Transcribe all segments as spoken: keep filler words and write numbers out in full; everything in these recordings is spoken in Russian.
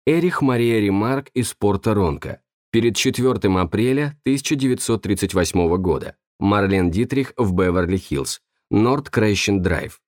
Эрих Мария Ремарк из порта Ронко. Перед четвёртым апреля тысяча девятьсот тридцать восьмого года. Марлен Дитрих в Беверли-Хиллз. Норд Крейщен Драйв.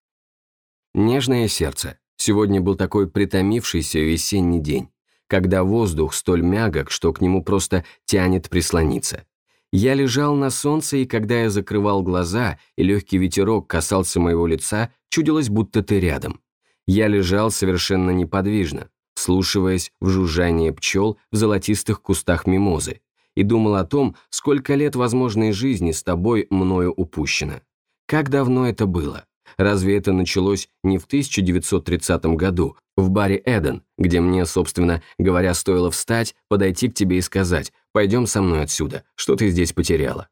Нежное сердце. Сегодня был такой притомившийся весенний день, когда воздух столь мягок, что к нему просто тянет прислониться. Я лежал на солнце, и когда я закрывал глаза, и легкий ветерок касался моего лица, чудилось, будто ты рядом. Я лежал совершенно неподвижно, вслушиваясь в жужжание пчел в золотистых кустах мимозы, и думал о том, сколько лет возможной жизни с тобой мною упущено. Как давно это было? Разве это началось не в тысяча девятьсот тридцатом году, в баре «Эден», где мне, собственно говоря, стоило встать, подойти к тебе и сказать: «Пойдем со мной отсюда, что ты здесь потеряла?»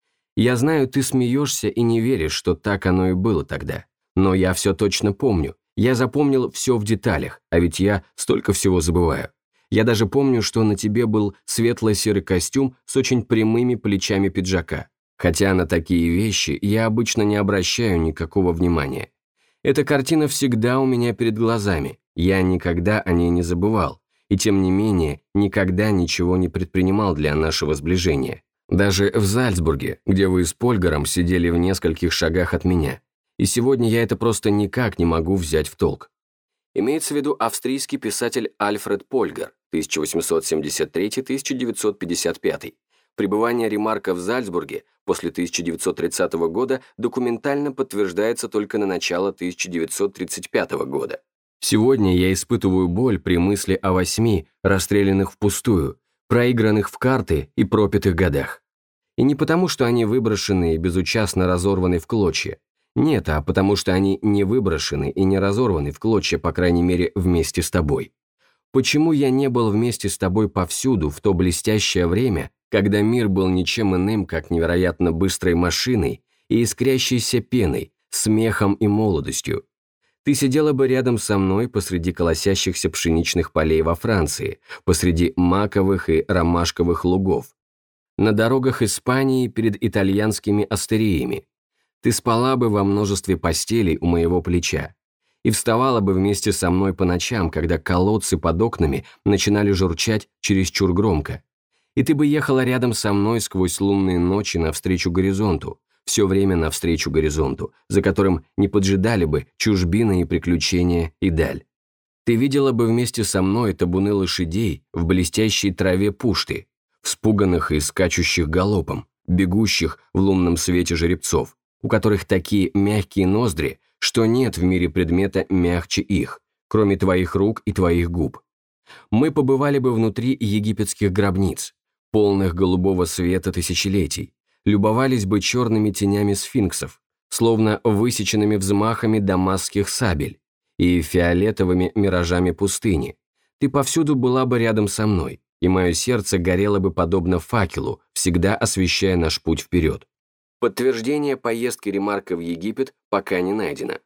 Я знаю, ты смеешься и не веришь, что так оно и было тогда. Но я все точно помню. Я запомнил все в деталях, а ведь я столько всего забываю. Я даже помню, что на тебе был светло-серый костюм с очень прямыми плечами пиджака. Хотя на такие вещи я обычно не обращаю никакого внимания. Эта картина всегда у меня перед глазами, я никогда о ней не забывал, и тем не менее никогда ничего не предпринимал для нашего сближения. Даже в Зальцбурге, где вы с Польгаром сидели в нескольких шагах от меня. И сегодня я это просто никак не могу взять в толк. Имеется в виду австрийский писатель Альфред Польгар, тысяча восемьсот семьдесят третий — тысяча девятьсот пятьдесят пятый. Пребывание Ремарка в Зальцбурге после тысяча девятьсот тридцатого года документально подтверждается только на начало тысяча девятьсот тридцать пятого года. Сегодня я испытываю боль при мысли о восьми, расстрелянных впустую, проигранных в карты и пропитых годах. И не потому, что они выброшены и безучастно разорваны в клочья. Нет, а потому что они не выброшены и не разорваны в клочья, по крайней мере, вместе с тобой. Почему я не был вместе с тобой повсюду в то блестящее время, когда мир был ничем иным, как невероятно быстрой машиной и искрящейся пеной, смехом и молодостью? Ты сидела бы рядом со мной посреди колосящихся пшеничных полей во Франции, посреди маковых и ромашковых лугов, на дорогах Испании перед итальянскими астериями. Ты спала бы во множестве постелей у моего плеча и вставала бы вместе со мной по ночам, когда колодцы под окнами начинали журчать чересчур громко. И ты бы ехала рядом со мной сквозь лунные ночи навстречу горизонту, все время навстречу горизонту, за которым не поджидали бы чужбины и приключения и даль. Ты видела бы вместе со мной табуны лошадей в блестящей траве пушты, вспуганных и скачущих галопом, бегущих в лунном свете жеребцов, у которых такие мягкие ноздри, что нет в мире предмета мягче их, кроме твоих рук и твоих губ. Мы побывали бы внутри египетских гробниц, полных голубого света тысячелетий, любовались бы черными тенями сфинксов, словно высеченными взмахами дамасских сабель, и фиолетовыми миражами пустыни. Ты повсюду была бы рядом со мной, и мое сердце горело бы подобно факелу, всегда освещая наш путь вперед. Подтверждение поездки Ремарка в Египет пока не найдено.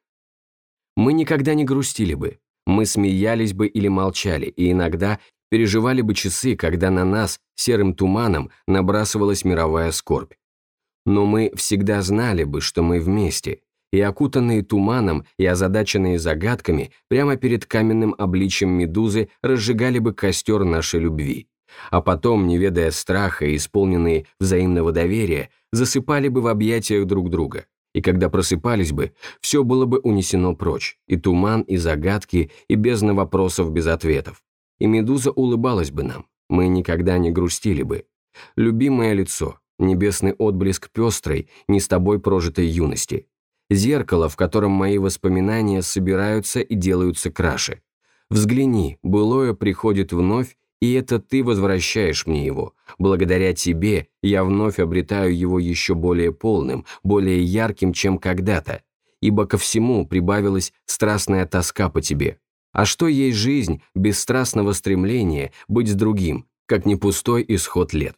Мы никогда не грустили бы, мы смеялись бы или молчали, и иногда переживали бы часы, когда на нас серым туманом набрасывалась мировая скорбь. Но мы всегда знали бы, что мы вместе, и окутанные туманом и озадаченные загадками прямо перед каменным обличьем Медузы разжигали бы костер нашей любви. А потом, не ведая страха и исполненные взаимного доверия, засыпали бы в объятиях друг друга. И когда просыпались бы, все было бы унесено прочь, и туман, и загадки, и бездна вопросов без ответов. И Медуза улыбалась бы нам, мы никогда не грустили бы. Любимое лицо, небесный отблеск пестрой, не с тобой прожитой юности. Зеркало, в котором мои воспоминания собираются и делаются краше. Взгляни, былое приходит вновь, и это ты возвращаешь мне его. Благодаря тебе я вновь обретаю его еще более полным, более ярким, чем когда-то, ибо ко всему прибавилась страстная тоска по тебе. А что есть жизнь без страстного стремления быть с другим, как не пустой исход лет?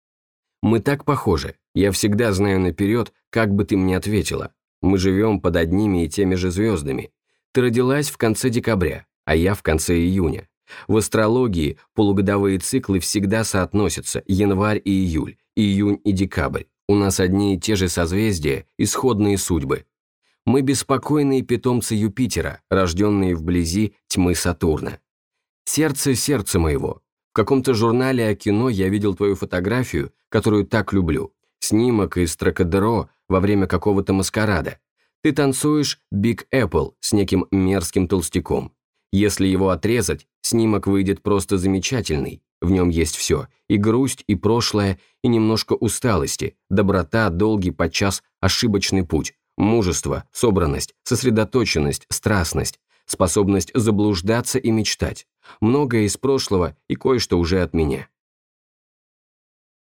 Мы так похожи, я всегда знаю наперед, как бы ты мне ответила. Мы живем под одними и теми же звездами. Ты родилась в конце декабря, а я в конце июня. В астрологии полугодовые циклы всегда соотносятся январь и июль, июнь и декабрь. У нас одни и те же созвездия, исходные судьбы. Мы беспокойные питомцы Юпитера, рожденные вблизи тьмы Сатурна. Сердце, сердце моего. В каком-то журнале о кино я видел твою фотографию, которую так люблю. Снимок из Трокадеро во время какого-то маскарада. Ты танцуешь Big Apple с неким мерзким толстяком. Если его отрезать, снимок выйдет просто замечательный. В нем есть все – и грусть, и прошлое, и немножко усталости, доброта, долгий, подчас ошибочный путь, мужество, собранность, сосредоточенность, страстность, способность заблуждаться и мечтать. Многое из прошлого и кое-что уже от меня.